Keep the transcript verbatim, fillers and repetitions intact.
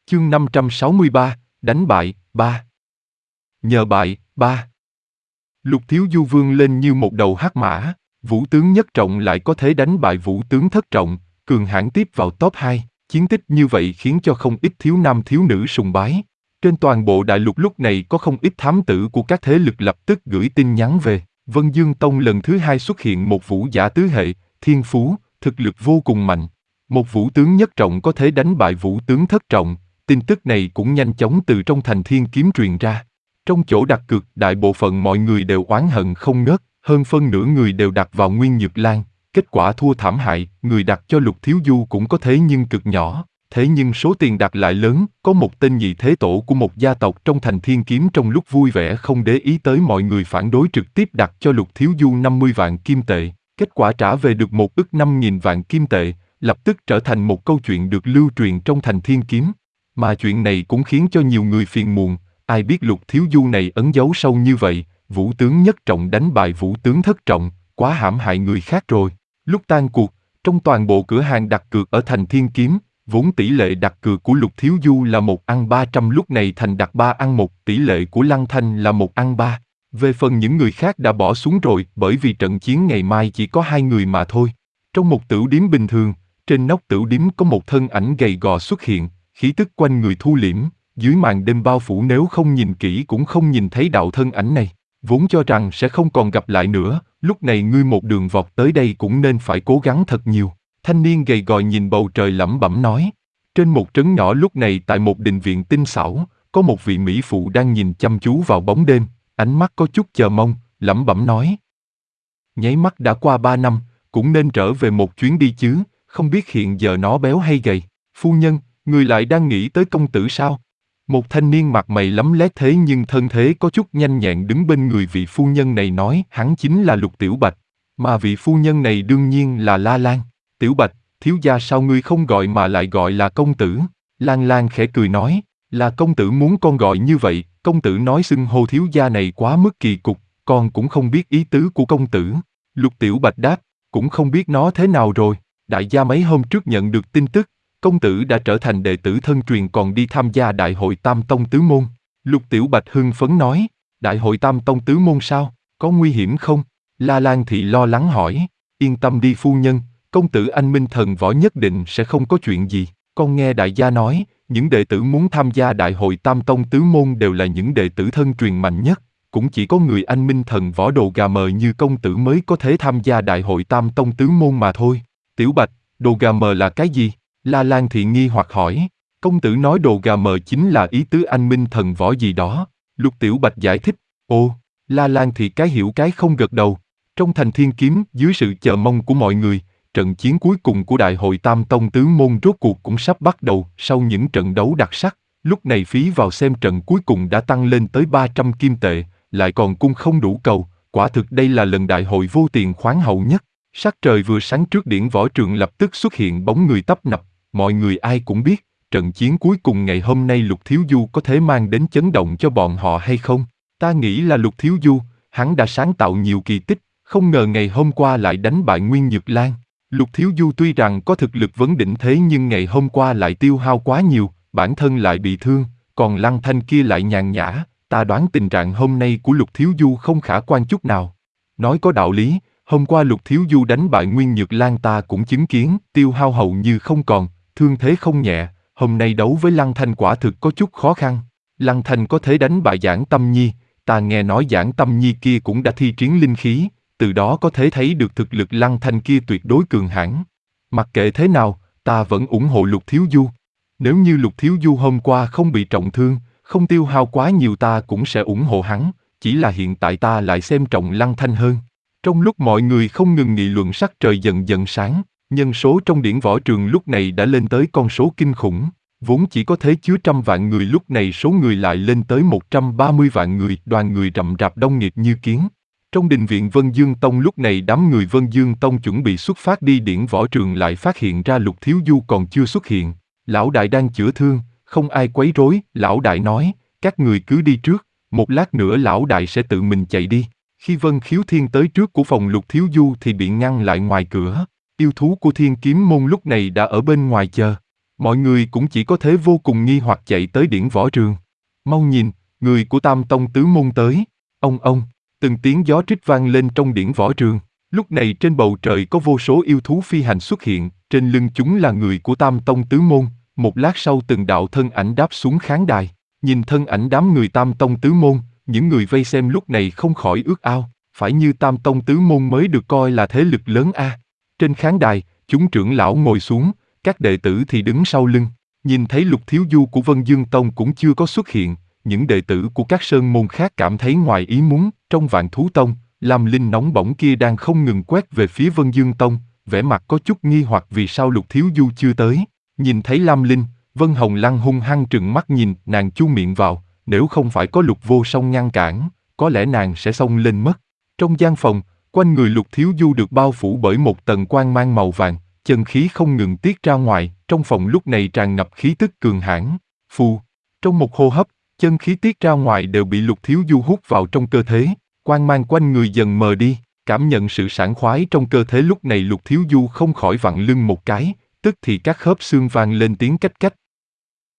Chương năm trăm sáu mươi ba, đánh bại, ba. Nhờ bại, ba. Lục Thiếu Du vươn lên như một đầu hắc mã, Vũ tướng Nhất Trọng lại có thể đánh bại Vũ tướng Thất Trọng, cường hãn tiếp vào top hai. Chiến tích như vậy khiến cho không ít thiếu nam thiếu nữ sùng bái. Trên toàn bộ đại lục lúc này có không ít thám tử của các thế lực lập tức gửi tin nhắn về. Vân Dương Tông lần thứ hai xuất hiện một vũ giả tứ hệ, thiên phú, thực lực vô cùng mạnh. Một vũ tướng Nhất Trọng có thể đánh bại vũ tướng Thất Trọng. Tin tức này cũng nhanh chóng từ trong thành thiên kiếm truyền ra. Trong chỗ đặt cược, đại bộ phận mọi người đều oán hận không ngớt, hơn phân nửa người đều đặt vào Nguyên Nhược Lan. Kết quả thua thảm hại, người đặt cho Lục Thiếu Du cũng có thế nhưng cực nhỏ. Thế nhưng số tiền đặt lại lớn, có một tên nhị thế tổ của một gia tộc trong thành thiên kiếm trong lúc vui vẻ không để ý tới mọi người phản đối trực tiếp đặt cho Lục Thiếu Du năm mươi vạn kim tệ. Kết quả trả về được một ức năm nghìn vạn kim tệ, lập tức trở thành một câu chuyện được lưu truyền trong thành thiên kiếm. Mà chuyện này cũng khiến cho nhiều người phiền muộn, ai biết Lục Thiếu Du này ẩn giấu sâu như vậy, vũ tướng Nhất Trọng đánh bại vũ tướng Thất Trọng, quá hãm hại người khác rồi. Lúc tan cuộc, trong toàn bộ cửa hàng đặt cược ở thành thiên kiếm, vốn tỷ lệ đặt cược của Lục Thiếu Du là một ăn ba trăm lúc này thành đặt ba ăn một, tỷ lệ của Lăng Thanh là một ăn ba. Về phần những người khác đã bỏ xuống rồi bởi vì trận chiến ngày mai chỉ có hai người mà thôi. Trong một tửu điếm bình thường, trên nóc tửu điếm có một thân ảnh gầy gò xuất hiện, khí tức quanh người thu liễm, dưới màn đêm bao phủ nếu không nhìn kỹ cũng không nhìn thấy đạo thân ảnh này. Vốn cho rằng sẽ không còn gặp lại nữa, lúc này ngươi một đường vọt tới đây cũng nên phải cố gắng thật nhiều. Thanh niên gầy gò nhìn bầu trời lẩm bẩm nói. Trên một trấn nhỏ lúc này tại một đình viện tinh xảo, có một vị mỹ phụ đang nhìn chăm chú vào bóng đêm, ánh mắt có chút chờ mong, lẩm bẩm nói. Nháy mắt đã qua ba năm, cũng nên trở về một chuyến đi chứ, không biết hiện giờ nó béo hay gầy. Phu nhân, người lại đang nghĩ tới công tử sao? Một thanh niên mặt mày lấm lét thế nhưng thân thế có chút nhanh nhẹn đứng bên người vị phu nhân này nói hắn chính là Lục Tiểu Bạch, mà vị phu nhân này đương nhiên là La Lan. Tiểu Bạch, thiếu gia sao ngươi không gọi mà lại gọi là công tử? Lan Lan khẽ cười nói, là công tử muốn con gọi như vậy, công tử nói xưng hô thiếu gia này quá mức kỳ cục, con cũng không biết ý tứ của công tử. Lục Tiểu Bạch đáp, cũng không biết nó thế nào rồi, đại gia mấy hôm trước nhận được tin tức, công tử đã trở thành đệ tử thân truyền còn đi tham gia đại hội Tam Tông Tứ Môn. Lục Tiểu Bạch hưng phấn nói, đại hội Tam Tông Tứ Môn sao, có nguy hiểm không? La Lan Thị lo lắng hỏi, yên tâm đi phu nhân, công tử anh minh thần võ nhất định sẽ không có chuyện gì. Con nghe đại gia nói, những đệ tử muốn tham gia đại hội Tam Tông Tứ Môn đều là những đệ tử thân truyền mạnh nhất, cũng chỉ có người anh minh thần võ đồ gà mờ như công tử mới có thể tham gia đại hội Tam Tông Tứ Môn mà thôi. Tiểu Bạch, đồ gà mờ là cái gì? La Lan Thị nghi hoặc hỏi, công tử nói đồ gà mờ chính là ý tứ anh minh thần võ gì đó. Lục Tiểu Bạch giải thích, ồ, La Lan Thị cái hiểu cái không gật đầu. Trong thành thiên kiếm, dưới sự chờ mong của mọi người, trận chiến cuối cùng của đại hội Tam Tông Tứ Môn rốt cuộc cũng sắp bắt đầu. Sau những trận đấu đặc sắc, lúc này phí vào xem trận cuối cùng đã tăng lên tới ba trăm kim tệ, lại còn cung không đủ cầu, quả thực đây là lần đại hội vô tiền khoáng hậu nhất. Sắc trời vừa sáng trước điển võ trường lập tức xuất hiện bóng người tấp nập, mọi người ai cũng biết, trận chiến cuối cùng ngày hôm nay Lục Thiếu Du có thể mang đến chấn động cho bọn họ hay không? Ta nghĩ là Lục Thiếu Du, hắn đã sáng tạo nhiều kỳ tích, không ngờ ngày hôm qua lại đánh bại Nguyên Nhược Lan. Lục Thiếu Du tuy rằng có thực lực vấn đỉnh thế nhưng ngày hôm qua lại tiêu hao quá nhiều, bản thân lại bị thương, còn Lăng Thanh kia lại nhàn nhã, ta đoán tình trạng hôm nay của Lục Thiếu Du không khả quan chút nào. Nói có đạo lý, hôm qua Lục Thiếu Du đánh bại Nguyên Nhược Lan ta cũng chứng kiến, tiêu hao hầu như không còn, thương thế không nhẹ, hôm nay đấu với Lăng Thanh quả thực có chút khó khăn. Lăng Thanh có thể đánh bại Giản Tâm Nhi, ta nghe nói Giản Tâm Nhi kia cũng đã thi triển linh khí, từ đó có thể thấy được thực lực Lăng Thanh kia tuyệt đối cường hãn. Mặc kệ thế nào, ta vẫn ủng hộ Lục Thiếu Du. Nếu như Lục Thiếu Du hôm qua không bị trọng thương, không tiêu hao quá nhiều ta cũng sẽ ủng hộ hắn, chỉ là hiện tại ta lại xem trọng Lăng Thanh hơn. Trong lúc mọi người không ngừng nghị luận sắc trời dần dần sáng, nhân số trong điển võ trường lúc này đã lên tới con số kinh khủng, vốn chỉ có thể chứa trăm vạn người lúc này số người lại lên tới một trăm ba mươi vạn người, đoàn người rậm rạp đông nghịt như kiến. Trong đình viện Vân Dương Tông lúc này đám người Vân Dương Tông chuẩn bị xuất phát đi điển võ trường lại phát hiện ra Lục Thiếu Du còn chưa xuất hiện. Lão đại đang chữa thương, không ai quấy rối, lão đại nói, các người cứ đi trước, một lát nữa lão đại sẽ tự mình chạy đi. Khi Vân Khiếu Thiên tới trước của phòng Lục Thiếu Du thì bị ngăn lại ngoài cửa. Yêu thú của Thiên Kiếm Môn lúc này đã ở bên ngoài chờ. Mọi người cũng chỉ có thế vô cùng nghi hoặc chạy tới điển võ trường. Mau nhìn, người của Tam Tông Tứ Môn tới. Ông ông, từng tiếng gió rít vang lên trong điển võ trường. Lúc này trên bầu trời có vô số yêu thú phi hành xuất hiện, trên lưng chúng là người của Tam Tông Tứ Môn. Một lát sau từng đạo thân ảnh đáp xuống khán đài. Nhìn thân ảnh đám người Tam Tông Tứ Môn, những người vây xem lúc này không khỏi ước ao, phải như Tam Tông Tứ Môn mới được coi là thế lực lớn a. Trên khán đài, chúng trưởng lão ngồi xuống, các đệ tử thì đứng sau lưng. Nhìn thấy Lục Thiếu Du của Vân Dương Tông cũng chưa có xuất hiện, những đệ tử của các sơn môn khác cảm thấy ngoài ý muốn. Trong Vạn Thú Tông, Lam Linh nóng bỏng kia đang không ngừng quét về phía Vân Dương Tông, vẻ mặt có chút nghi hoặc vì sao Lục Thiếu Du chưa tới. Nhìn thấy Lam Linh, Vân Hồng Lăng hung hăng trừng mắt nhìn, nàng chu miệng vào, nếu không phải có Lục Vô Song ngăn cản, có lẽ nàng sẽ xông lên mất. Trong gian phòng, quanh người Lục Thiếu Du được bao phủ bởi một tầng quang mang màu vàng, chân khí không ngừng tiết ra ngoài, trong phòng lúc này tràn ngập khí tức cường hãn. Phù, trong một hô hấp, chân khí tiết ra ngoài đều bị Lục Thiếu Du hút vào trong cơ thể, quang mang quanh người dần mờ đi, cảm nhận sự sảng khoái trong cơ thể lúc này Lục Thiếu Du không khỏi vặn lưng một cái, tức thì các khớp xương vang lên tiếng cách cách,